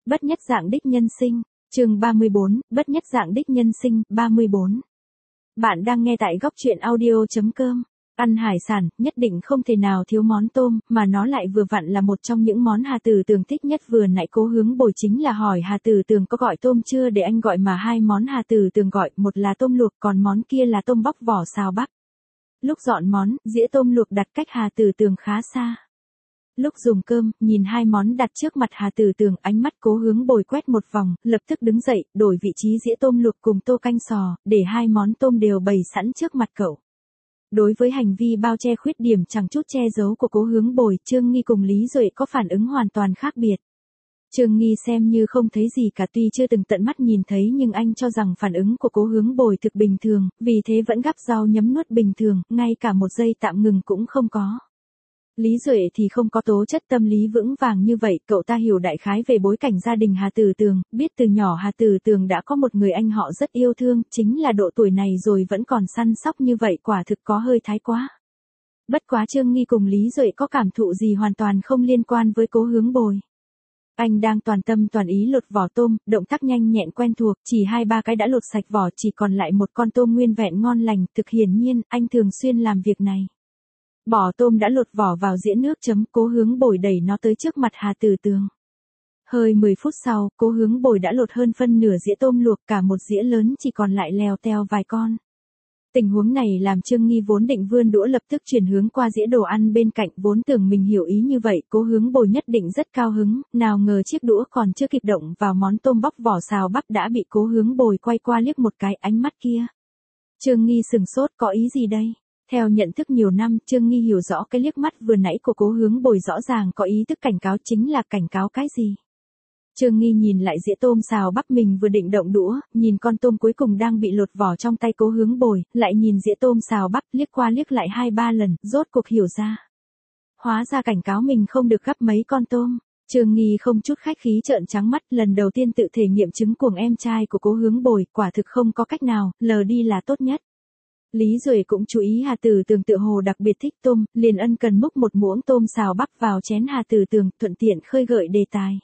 Bất nhất dạng đích nhân sinh, chương 34, bất nhất dạng đích nhân sinh, 34. Bạn đang nghe tại góc truyện audio.com. Ăn hải sản, nhất định không thể nào thiếu món tôm, mà nó lại vừa vặn là một trong những món Hà Tử Tường thích nhất. Vừa nãy Cố Hướng Bồi chính là hỏi Hà Tử Tường có gọi tôm chưa để anh gọi, mà hai món Hà Tử Tường gọi, một là tôm luộc còn món kia là tôm bóc vỏ xào bắp. Lúc dọn món, dĩa tôm luộc đặt cách Hà Tử Tường khá xa. Lúc dùng cơm, nhìn hai món đặt trước mặt Hà Tử Tường, ánh mắt Cố Hướng Bồi quét một vòng, lập tức đứng dậy, đổi vị trí dĩa tôm luộc cùng tô canh sò, để hai món tôm đều bày sẵn trước mặt cậu. Đối với hành vi bao che khuyết điểm chẳng chút che giấu của Cố Hướng Bồi, Trương Nghi cùng Lý Duệ có phản ứng hoàn toàn khác biệt. Trương Nghi xem như không thấy gì cả, tuy chưa từng tận mắt nhìn thấy nhưng anh cho rằng phản ứng của Cố Hướng Bồi thực bình thường, vì thế vẫn gắp rau nhấm nuốt bình thường, ngay cả một giây tạm ngừng cũng không có. Lý Duệ thì không có tố chất tâm lý vững vàng như vậy, cậu ta hiểu đại khái về bối cảnh gia đình Hà Tử Tường, biết từ nhỏ Hà Tử Tường đã có một người anh họ rất yêu thương, chính là độ tuổi này rồi vẫn còn săn sóc như vậy, quả thực có hơi thái quá. Bất quá Trương Nghi cùng Lý Duệ có cảm thụ gì hoàn toàn không liên quan với Cố Hướng Bồi. Anh đang toàn tâm toàn ý lột vỏ tôm, động tác nhanh nhẹn quen thuộc, chỉ 2-3 cái đã lột sạch vỏ, chỉ còn lại một con tôm nguyên vẹn ngon lành, thực hiển nhiên, anh thường xuyên làm việc này. Bỏ tôm đã lột vỏ vào dĩa nước chấm, Cố Hướng Bồi đẩy nó tới trước mặt Hà Tử Tường. Hơi 10 phút sau, Cố Hướng Bồi đã lột hơn phân nửa dĩa tôm luộc, cả một dĩa lớn chỉ còn lại lèo teo vài con. Tình huống này làm Trương Nghi vốn định vươn đũa lập tức chuyển hướng qua dĩa đồ ăn bên cạnh, vốn tưởng mình hiểu ý như vậy, Cố Hướng Bồi nhất định rất cao hứng, nào ngờ chiếc đũa còn chưa kịp động vào món tôm bóc vỏ xào bắp đã bị Cố Hướng Bồi quay qua liếc một cái, ánh mắt kia. Trương Nghi sừng sốt, có ý gì đây? Theo nhận thức nhiều năm, Trương Nghi hiểu rõ cái liếc mắt vừa nãy của Cố Hướng Bồi rõ ràng có ý thức cảnh cáo, chính là cảnh cáo cái gì? Trương Nghi nhìn lại dĩa tôm xào bắp mình vừa định động đũa, nhìn con tôm cuối cùng đang bị lột vỏ trong tay Cố Hướng Bồi, lại nhìn dĩa tôm xào bắp, liếc qua liếc lại 2-3 lần, rốt cuộc hiểu ra. Hóa ra cảnh cáo mình không được gắp mấy con tôm. Trương Nghi không chút khách khí trợn trắng mắt, lần đầu tiên tự thể nghiệm chứng cuồng em trai của Cố Hướng Bồi, quả thực không có cách nào, lờ đi là tốt nhất. Lý Duệ cũng chú ý Hà Tử Tường tự hồ đặc biệt thích tôm, liền ân cần múc một muỗng tôm xào bắp vào chén Hà Tử Tường, thuận tiện khơi gợi đề tài.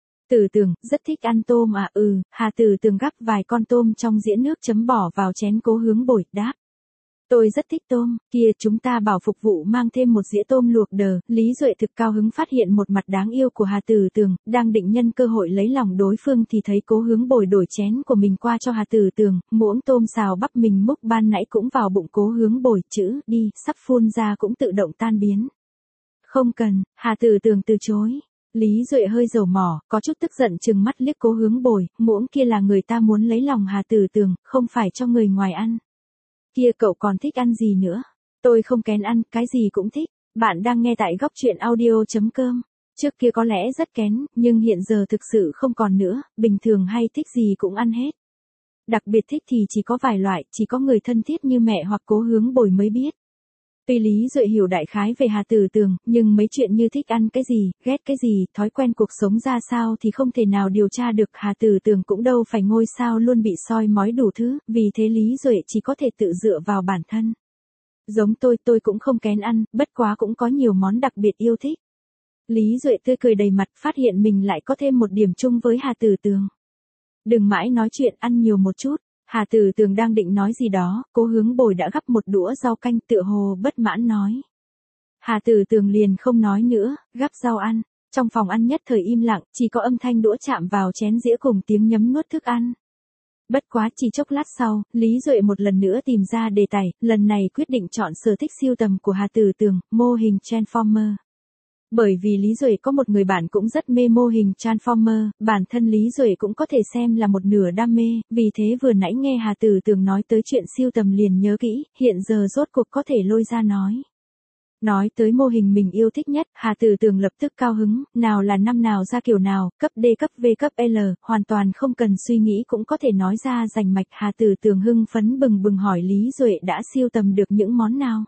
Tử Tường, rất thích ăn tôm à? Hà Tử Tường gắp vài con tôm trong dĩa nước chấm bỏ vào chén Cố Hướng Bồi, đáp. Tôi rất thích tôm, kia chúng ta bảo phục vụ mang thêm một dĩa tôm luộc đờ. Lý Duệ thực cao hứng phát hiện một mặt đáng yêu của Hà Tử Tường, đang định nhân cơ hội lấy lòng đối phương thì thấy Cố Hướng Bồi đổi chén của mình qua cho Hà Tử Tường, muỗng tôm xào bắp mình múc ban nãy cũng vào bụng Cố Hướng Bồi, chữ đi sắp phun ra cũng tự động tan biến. Không cần, Hà Tử Tường từ chối. Lý Duệ hơi dầu mỏ, có chút tức giận trừng mắt liếc Cố Hướng Bồi, muỗng kia là người ta muốn lấy lòng Hà Tử Tường, không phải cho người ngoài ăn. Kia cậu còn thích ăn gì nữa? Tôi không kén ăn, cái gì cũng thích. Bạn đang nghe tại góc truyện audio.com. Trước kia có lẽ rất kén, nhưng hiện giờ thực sự không còn nữa, bình thường hay thích gì cũng ăn hết. Đặc biệt thích thì chỉ có vài loại, chỉ có người thân thiết như mẹ hoặc Cố Hướng Bồi mới biết. Tuy Lý Duệ hiểu đại khái về Hà Tử Tường, nhưng mấy chuyện như thích ăn cái gì, ghét cái gì, thói quen cuộc sống ra sao thì không thể nào điều tra được. Hà Tử Tường cũng đâu phải ngôi sao luôn bị soi mói đủ thứ, vì thế Lý Duệ chỉ có thể tự dựa vào bản thân. Giống tôi cũng không kén ăn, bất quá cũng có nhiều món đặc biệt yêu thích. Lý Duệ tươi cười đầy mặt, phát hiện mình lại có thêm một điểm chung với Hà Tử Tường. Đừng mãi nói chuyện, ăn nhiều một chút. Hà Tử Tường đang định nói gì đó, Cố Hướng Bồi đã gắp một đũa rau canh, tựa hồ bất mãn nói. Hà Tử Tường liền không nói nữa, gắp rau ăn. Trong phòng ăn nhất thời im lặng, chỉ có âm thanh đũa chạm vào chén dĩa cùng tiếng nhấm nuốt thức ăn. Bất quá chỉ chốc lát sau, Lý Duệ một lần nữa tìm ra đề tài, lần này quyết định chọn sở thích sưu tầm của Hà Tử Tường, mô hình Transformer. Bởi vì Lý Duệ có một người bạn cũng rất mê mô hình Transformer, bản thân Lý Duệ cũng có thể xem là một nửa đam mê, vì thế vừa nãy nghe Hà Tử Tường nói tới chuyện sưu tầm liền nhớ kỹ, hiện giờ rốt cuộc có thể lôi ra nói. Nói tới mô hình mình yêu thích nhất, Hà Tử Tường lập tức cao hứng, nào là năm nào ra kiểu nào, cấp D cấp V cấp L, hoàn toàn không cần suy nghĩ cũng có thể nói ra rành mạch. Hà Tử Tường hưng phấn bừng bừng hỏi Lý Duệ đã sưu tầm được những món nào.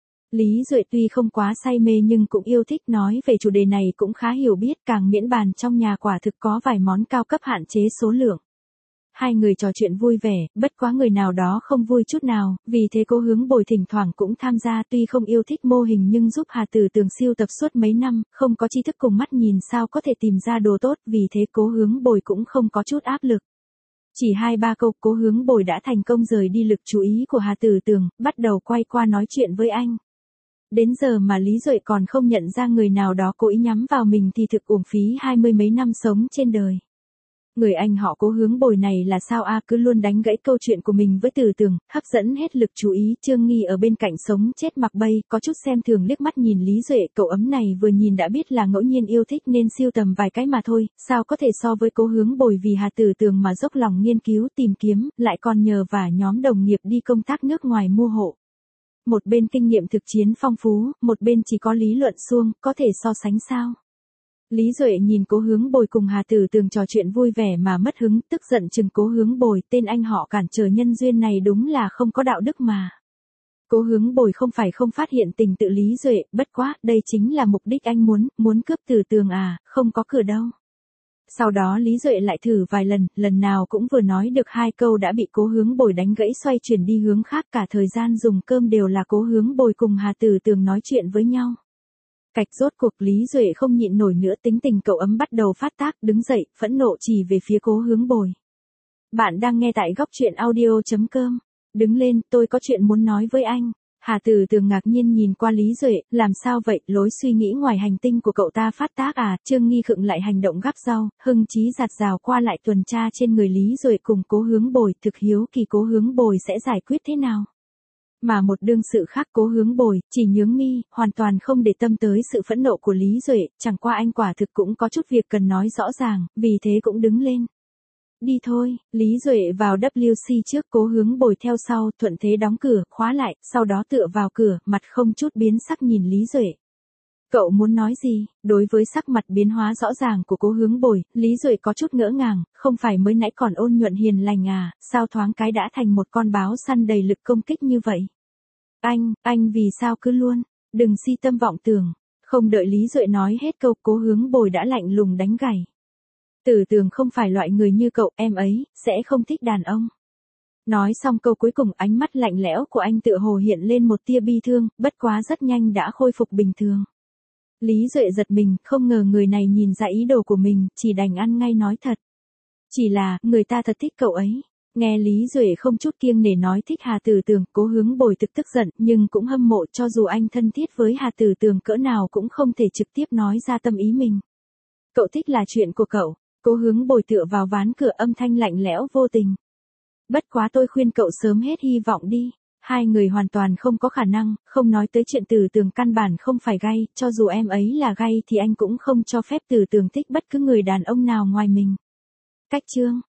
Lý Duệ tuy không quá say mê nhưng cũng yêu thích, nói về chủ đề này cũng khá hiểu biết, càng miễn bàn trong nhà quả thực có vài món cao cấp hạn chế số lượng. hai người trò chuyện vui vẻ, bất quá người nào đó không vui chút nào, vì thế Cố Hướng Bồi thỉnh thoảng cũng tham gia, tuy không yêu thích mô hình nhưng giúp Hà Tử Tường siêu tập suốt mấy năm, không có tri thức cùng mắt nhìn sao có thể tìm ra đồ tốt, vì thế Cố Hướng Bồi cũng không có chút áp lực. Chỉ 2-3 câu Cố Hướng Bồi đã thành công rời đi lực chú ý của Hà Tử Tường, bắt đầu quay qua nói chuyện với anh. Đến giờ mà Lý Duệ còn không nhận ra người nào đó cố ý nhắm vào mình thì thực uổng phí 20 mấy năm sống trên đời. Người anh họ Cố Hướng Bồi này là sao a, cứ luôn đánh gãy câu chuyện của mình với Tử Tường, hấp dẫn hết lực chú ý. Trương Nghi ở bên cạnh sống chết mặc bay, có chút xem thường liếc mắt nhìn Lý Duệ, cậu ấm này vừa nhìn đã biết là ngẫu nhiên yêu thích nên siêu tầm vài cái mà thôi, sao có thể so với Cố Hướng Bồi vì Hà Tử Tường mà dốc lòng nghiên cứu tìm kiếm, lại còn nhờ vả nhóm đồng nghiệp đi công tác nước ngoài mua hộ. Một bên kinh nghiệm thực chiến phong phú, một bên chỉ có lý luận suông, có thể so sánh sao? Lý Duệ nhìn Cố Hướng Bồi cùng Hà Tử Tường trò chuyện vui vẻ mà mất hứng, tức giận chừng Cố Hướng Bồi, tên anh họ cản trở nhân duyên này đúng là không có đạo đức mà. Cố Hướng Bồi không phải không phát hiện tình tự Lý Duệ, bất quá, đây chính là mục đích anh muốn cướp Tử Tường à, không có cửa đâu. Sau đó Lý Duệ lại thử vài lần nào cũng vừa nói được 2 câu đã bị Cố Hướng Bồi đánh gãy, xoay chuyển đi hướng khác, cả thời gian dùng cơm đều là Cố Hướng Bồi cùng Hà Tử Tường nói chuyện với nhau. Cạch rốt cuộc Lý Duệ không nhịn nổi nữa, tính tình cậu ấm bắt đầu phát tác, đứng dậy, phẫn nộ chỉ về phía Cố Hướng Bồi. Bạn đang nghe tại góc truyện audio.com. Đứng lên, tôi có chuyện muốn nói với anh. Hà Tử Tường ngạc nhiên nhìn qua Lý Duệ, làm sao vậy, lối suy nghĩ ngoài hành tinh của cậu ta phát tác à? Trương Nghi khựng lại hành động gắp rau, hưng chí giạt rào qua lại tuần tra trên người Lý Duệ cùng Cố Hướng Bồi, thực hiếu kỳ Cố Hướng Bồi sẽ giải quyết thế nào. Mà một đương sự khác Cố Hướng Bồi, chỉ nhướng mi, hoàn toàn không để tâm tới sự phẫn nộ của Lý Duệ, chẳng qua anh quả thực cũng có chút việc cần nói rõ ràng, vì thế cũng đứng lên. Đi thôi, Lý Duệ vào WC trước, Cố Hướng Bồi theo sau, thuận thế đóng cửa, khóa lại, sau đó tựa vào cửa, mặt không chút biến sắc nhìn Lý Duệ. Cậu muốn nói gì? Đối với sắc mặt biến hóa rõ ràng của Cố Hướng Bồi, Lý Duệ có chút ngỡ ngàng, không phải mới nãy còn ôn nhuận hiền lành à, sao thoáng cái đã thành một con báo săn đầy lực công kích như vậy? Anh vì sao cứ luôn, đừng si tâm vọng tưởng. Không đợi Lý Duệ nói hết câu, Cố Hướng Bồi đã lạnh lùng đánh gảy. Tử Tường không phải loại người như cậu, em ấy, sẽ không thích đàn ông. Nói xong câu cuối cùng, ánh mắt lạnh lẽo của anh tựa hồ hiện lên một tia bi thương, bất quá rất nhanh đã khôi phục bình thường. Lý Duệ giật mình, không ngờ người này nhìn ra ý đồ của mình, chỉ đành ăn ngay nói thật. Chỉ là, người ta thật thích cậu ấy. Nghe Lý Duệ không chút kiêng nể nói thích Hà Tử Tường, Cố Hướng Bồi tức giận, nhưng cũng hâm mộ, cho dù anh thân thiết với Hà Tử Tường cỡ nào cũng không thể trực tiếp nói ra tâm ý mình. Cậu thích là chuyện của cậu. Cố Hướng Bồi tựa vào ván cửa, âm thanh lạnh lẽo vô tình. Bất quá tôi khuyên cậu sớm hết hy vọng đi. Hai người hoàn toàn không có khả năng, không nói tới chuyện Tử Tường căn bản không phải gay, cho dù em ấy là gay thì anh cũng không cho phép Tử Tường thích bất cứ người đàn ông nào ngoài mình. Cách chương